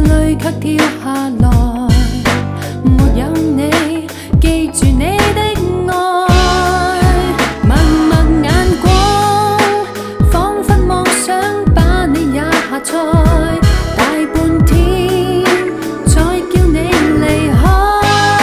泪卻掉下來，沒有你，記住你的愛，默默眼光，彷彿妄想把你也下載，大半天再叫你離開，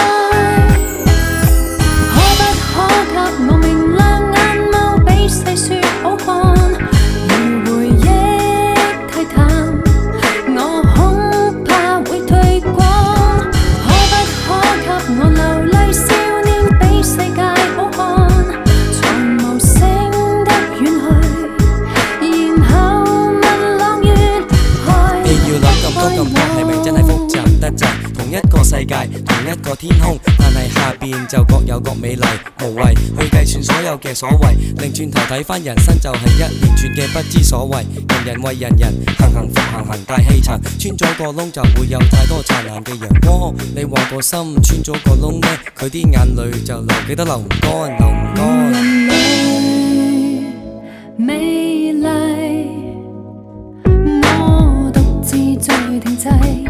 可不可給我明亮眼眸比細雪好看？如回憶太淡，我恐怕會退光。可不可給我流淚少年比世界好看？才無聲的遠去，然後問朗月開。 你要諗咁多咁多，係咪真係複雜得滯？同一個世界，同一個天空，但係下邊就各有各美麗，無謂去計算所有嘅所謂。擰轉頭睇翻人生，就係一連串嘅不知所謂。人人為人人，行行復行行大氣層，穿咗個窿就會有太多燦爛嘅陽光。你話個心穿咗個窿呢，佢啲眼淚就流幾多流唔乾，流唔乾。 人類美麗，我獨自在停滯。